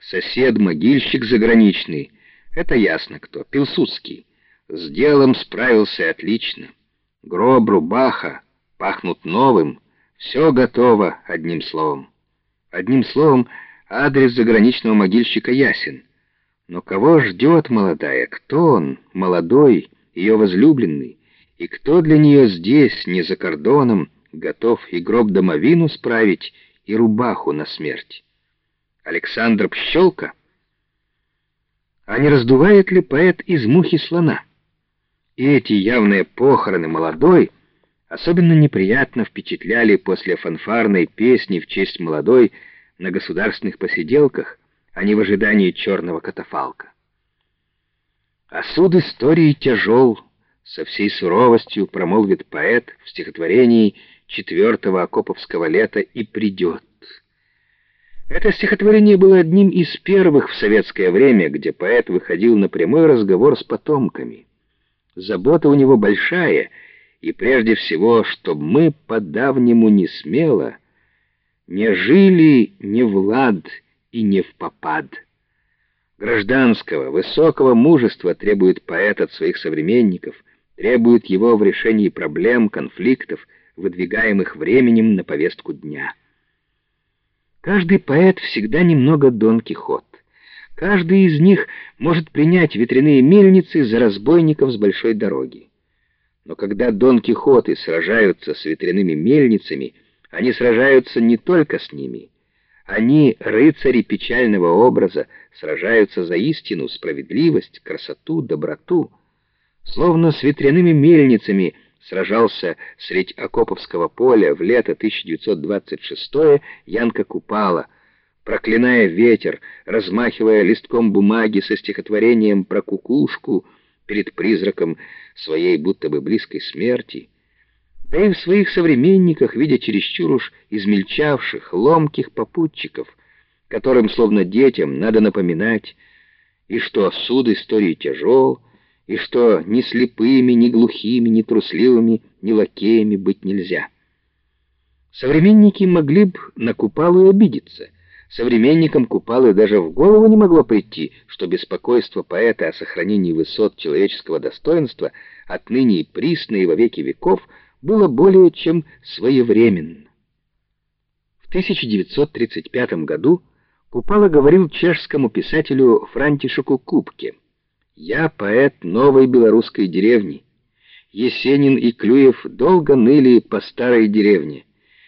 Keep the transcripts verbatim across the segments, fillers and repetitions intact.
Сосед-могильщик заграничный, это ясно кто, Пилсудский. С делом справился отлично. Гроб, рубаха пахнут новым, все готово, одним словом. Одним словом, адрес заграничного могильщика ясен. Но кого ждет молодая? Кто он, молодой, ее возлюбленный? И кто для нее здесь, не за кордоном, готов и гроб домовину справить, и рубаху на смерть? Александр Пщелка? А не раздувает ли поэт из мухи слона? И эти явные похороны молодой особенно неприятно впечатляли после фанфарной песни в честь молодой на государственных посиделках, а не в ожидании черного катафалка. А суд истории тяжел, со всей суровостью промолвит поэт в стихотворении четвертого окоповского лета «И придет». Это стихотворение было одним из первых в советское время, где поэт выходил на прямой разговор с потомками. Забота у него большая, и прежде всего, чтоб мы по-давнему не смело не жили не в лад и не в попад. Гражданского, высокого мужества требует поэт от своих современников, требует его в решении проблем, конфликтов, выдвигаемых временем на повестку дня. Каждый поэт всегда немного Дон Кихот. Каждый из них может принять ветряные мельницы за разбойников с большой дороги. Но когда Дон Кихоты сражаются с ветряными мельницами, они сражаются не только с ними. Они, рыцари печального образа, сражаются за истину, справедливость, красоту, доброту. Словно с ветряными мельницами сражался средь окоповского поля в лето тысяча девятьсот двадцать шестого Янка Купала, проклиная ветер, размахивая листком бумаги со стихотворением про кукушку перед призраком своей будто бы близкой смерти, да и в своих современниках, видя чересчур уж измельчавших, ломких попутчиков, которым, словно детям, надо напоминать, и что суд истории тяжел, и что ни слепыми, ни глухими, ни трусливыми, ни лакеями быть нельзя. Современники могли бы на Купалу и обидеться. Современникам Купалы даже в голову не могло прийти, что беспокойство поэта о сохранении высот человеческого достоинства отныне и присно и во веки веков было более чем своевременно. В тысяча девятьсот тридцать пятом году Купала говорил чешскому писателю Франтишеку Купке: «Я поэт новой белорусской деревни. Есенин и Клюев долго ныли по старой деревне.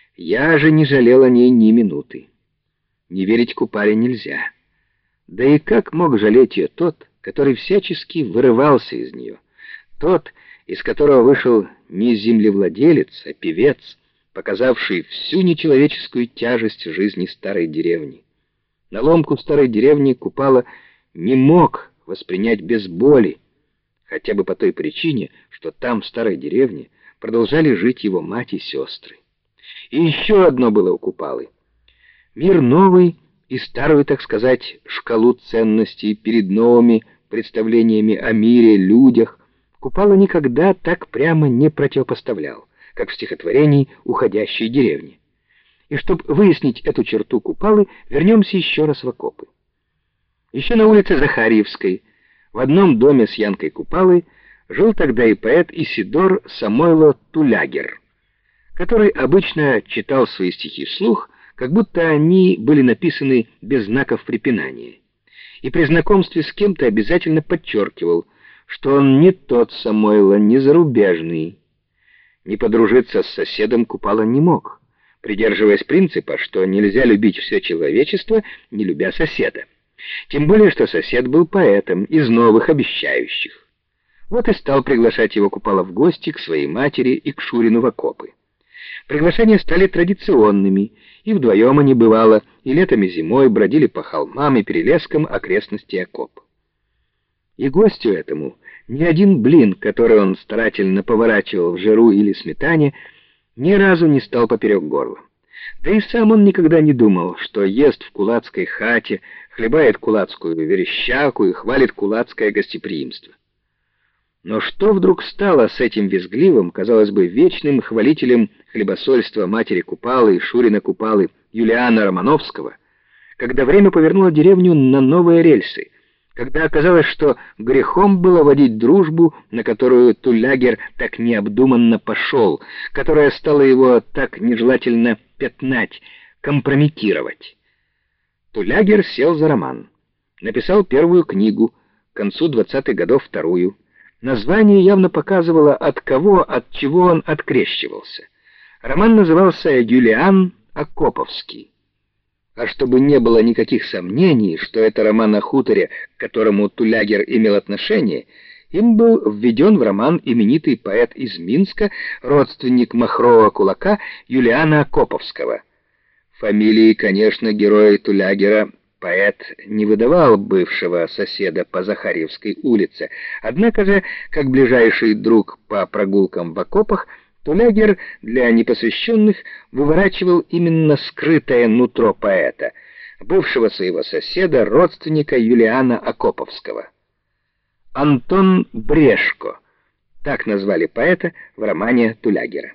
Я же не жалел о ней ни минуты». Не верить Купале нельзя. Да и как мог жалеть ее тот, который всячески вырывался из нее, тот, из которого вышел не землевладелец, а певец, показавший всю нечеловеческую тяжесть жизни старой деревни. На ломку старой деревни Купала не мог воспринять без боли, хотя бы по той причине, что там, в старой деревне, продолжали жить его мать и сестры. И еще одно было у Купалы. Мир новый и старую, так сказать, шкалу ценностей перед новыми представлениями о мире, людях Купала никогда так прямо не противопоставлял, как в стихотворении «Уходящей деревни». И чтобы выяснить эту черту Купалы, вернемся еще раз в окопы. Еще на улице Захарьевской, в одном доме с Янкой Купалой, жил тогда и поэт Исидор Самойло Тулягер, который обычно читал свои стихи вслух, как будто они были написаны без знаков препинания, и при знакомстве с кем-то обязательно подчеркивал, что он не тот Самойло, не зарубежный. Не подружиться с соседом Купала не мог, придерживаясь принципа, что нельзя любить все человечество, не любя соседа. Тем более, что сосед был поэтом из новых, обещающих. Вот и стал приглашать его Купала в гости к своей матери и к Шурину в окопы. Приглашения стали традиционными, и вдвоем они, бывало, и летом, и зимой бродили по холмам и перелескам окрестностей окопа. И гостю этому ни один блин, который он старательно поворачивал в жиру или сметане, ни разу не стал поперек горла. Да и сам он никогда не думал, что ест в кулацкой хате, хлебает кулацкую верещаку и хвалит кулацкое гостеприимство. Но что вдруг стало с этим визгливым, казалось бы, вечным хвалителем хлебосольства матери Купалы и Шурина Купалы Юлиана Романовского, когда время повернуло деревню на новые рельсы, когда оказалось, что грехом было водить дружбу, на которую Тулягер так необдуманно пошел, которая стала его так нежелательно пятнать, компрометировать. Тулягер сел за роман. Написал первую книгу, к концу двадцатых годов вторую. Название явно показывало, от кого, от чего он открещивался. Роман назывался «Юлиан Акоповский». А чтобы не было никаких сомнений, что это роман о хуторе, к которому Тулягер имел отношение, им был введен в роман именитый поэт из Минска, родственник махрового кулака Юлиана Акоповского. Фамилии, конечно, героя Тулягера поэт не выдавал бывшего соседа по Захарьевской улице, однако же, как ближайший друг по прогулкам в окопах, Тулягер для непосвященных выворачивал именно скрытое нутро поэта, бывшего своего соседа, родственника Юлиана Акоповского. Антон Брешко, так назвали поэта в романе Тулягера.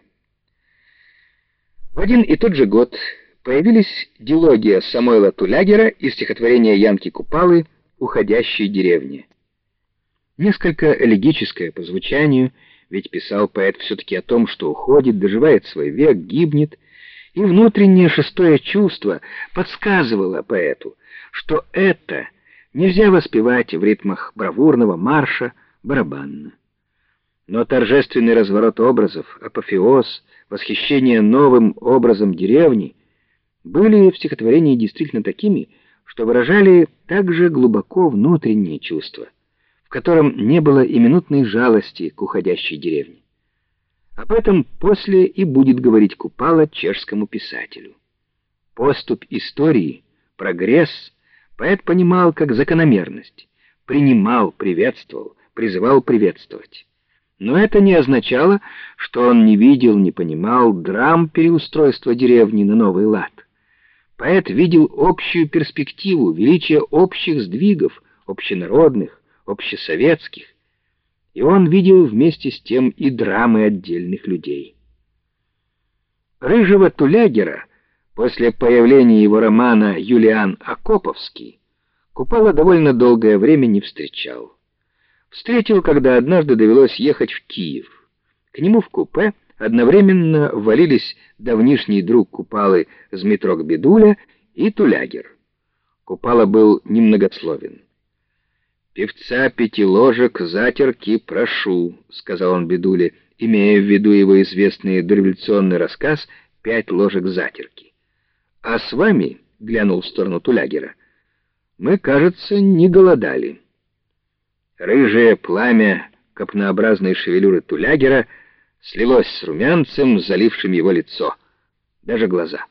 В один и тот же год появились дилогия Самойла Тулягера и стихотворение Янки Купалы «Уходящие деревни». Несколько элегическое по звучанию, ведь писал поэт все-таки о том, что уходит, доживает свой век, гибнет, и внутреннее шестое чувство подсказывало поэту, что это нельзя воспевать в ритмах бравурного марша барабанно. Но торжественный разворот образов, апофеоз, восхищение новым образом деревни были в стихотворении действительно такими, что выражали также глубоко внутреннее чувство, в котором не было и минутной жалости к уходящей деревне. Об этом после и будет говорить Купала чешскому писателю. Поступь истории, прогресс поэт понимал как закономерность, принимал, приветствовал, призывал приветствовать. Но это не означало, что он не видел, не понимал драм переустройства деревни на новый лад. Поэт видел общую перспективу, величие общих сдвигов, общенародных, общесоветских, и он видел вместе с тем и драмы отдельных людей. Рыжего Тулягера после появления его романа «Юлиан Акоповский» Купала довольно долгое время не встречал. Встретил, когда однажды довелось ехать в Киев. К нему в купе одновременно ввалились давнишний друг Купалы Змитрок Бедуля и Тулягер. Купала был немногословен. «Певца пяти ложек затерки прошу», — сказал он Бедуле, имея в виду его известный дореволюционный рассказ «Пять ложек затерки». «А с вами», — глянул в сторону Тулягера, — «мы, кажется, не голодали». Рыжее пламя копнообразной шевелюры Тулягера слилось с румянцем, залившим его лицо, даже глаза.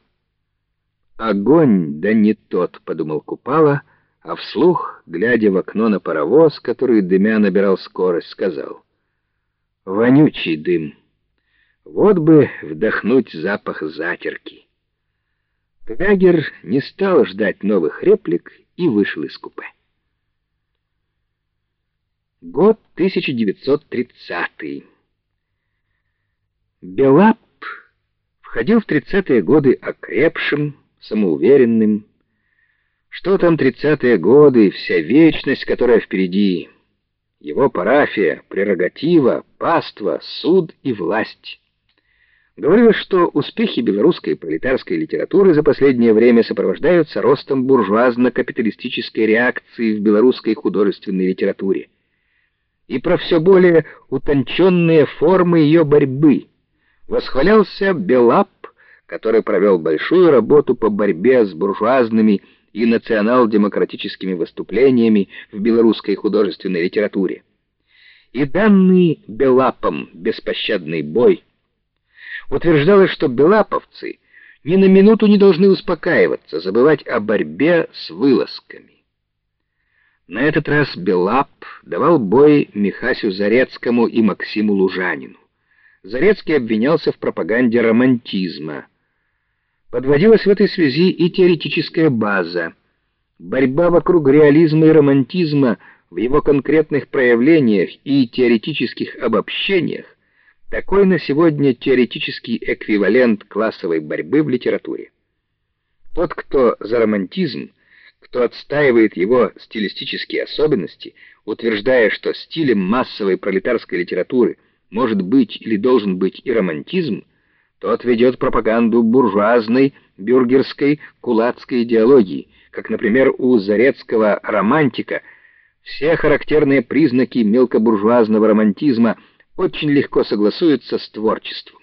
«Огонь, да не тот», — подумал Купала, а вслух, глядя в окно на паровоз, который дымя набирал скорость, сказал: «Вонючий дым. Вот бы вдохнуть запах затерки». Тулягер не стал ждать новых реплик и вышел из купе. Год тысяча девятьсот тридцатый. Белап входил в тридцатые годы окрепшим, самоуверенным. Что там тридцатые годы, вся вечность, которая впереди. Его парафия, прерогатива, паства, суд и власть. Говорилось, что успехи белорусской пролетарской литературы за последнее время сопровождаются ростом буржуазно-капиталистической реакции в белорусской художественной литературе и про все более утонченные формы ее борьбы. Восхвалялся Белап, который провел большую работу по борьбе с буржуазными и национал-демократическими выступлениями в белорусской художественной литературе. И данный Белапом беспощадный бой. Утверждалось, что белаповцы ни на минуту не должны успокаиваться, забывать о борьбе с вылазками. На этот раз Белап давал бой Михасю Зарецкому и Максиму Лужанину. Зарецкий обвинялся в пропаганде романтизма. Подводилась в этой связи и теоретическая база. Борьба вокруг реализма и романтизма в его конкретных проявлениях и теоретических обобщениях — такой на сегодня теоретический эквивалент классовой борьбы в литературе. Тот, кто за романтизм, кто отстаивает его стилистические особенности, утверждая, что стилем массовой пролетарской литературы может быть или должен быть и романтизм, тот ведет пропаганду буржуазной, бюргерской, кулацкой идеологии, как, например, у Зарецкого романтика. Все характерные признаки мелкобуржуазного романтизма очень легко согласуются с творчеством.